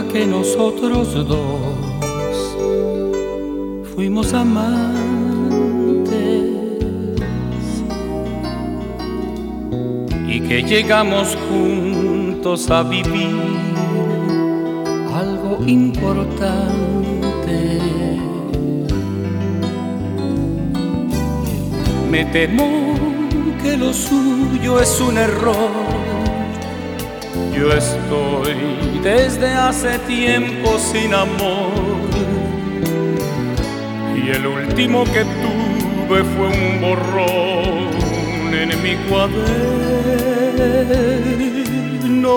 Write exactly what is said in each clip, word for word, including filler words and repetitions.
que nosotros dos fuimos amantes y que llegamos juntos a vivir algo importante. Me temo que lo suyo es un error. Yo estoy desde hace tiempo sin amor y el último que tuve fue un borrón en mi cuaderno.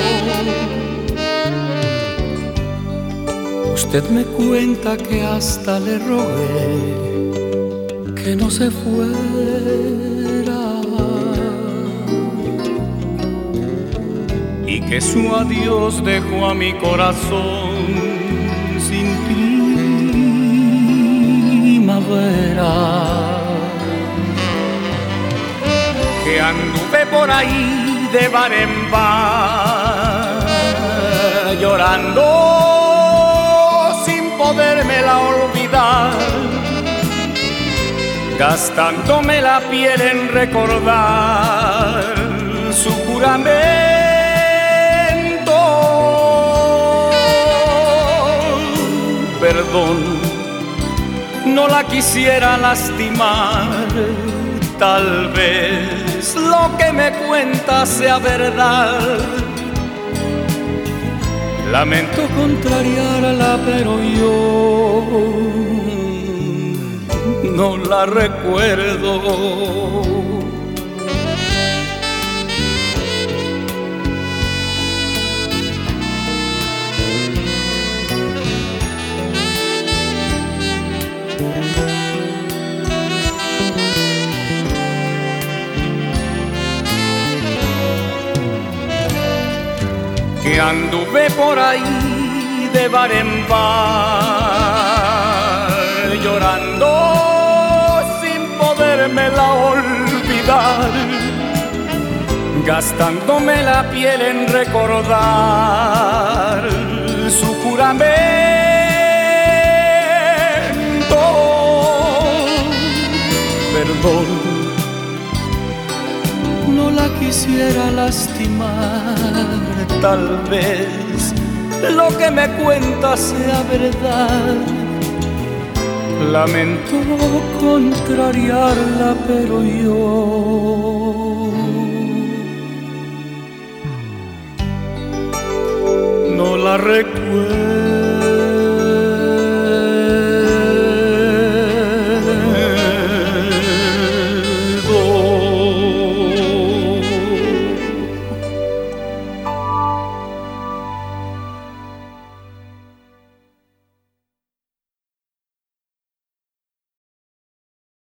Usted me cuenta que hasta le rogué que no se fuera y que su adiós dejó a mi corazón sin primavera, que anduve por ahí de bar en bar llorando sin podérmela olvidar, gastándome la piel en recordar su juramento. Perdón, no la quisiera lastimar, tal vez lo que me cuenta sea verdad. Lamento contrariarla, pero yo no la recuerdo. Que anduve por ahí de bar en bar llorando sin podérmela olvidar, gastándome la piel en recordar su juramento. Perdón, no la quisiera lastimar, tal vez lo que me cuenta sea verdad. Lamento contrariarla, pero yo no la recuerdo.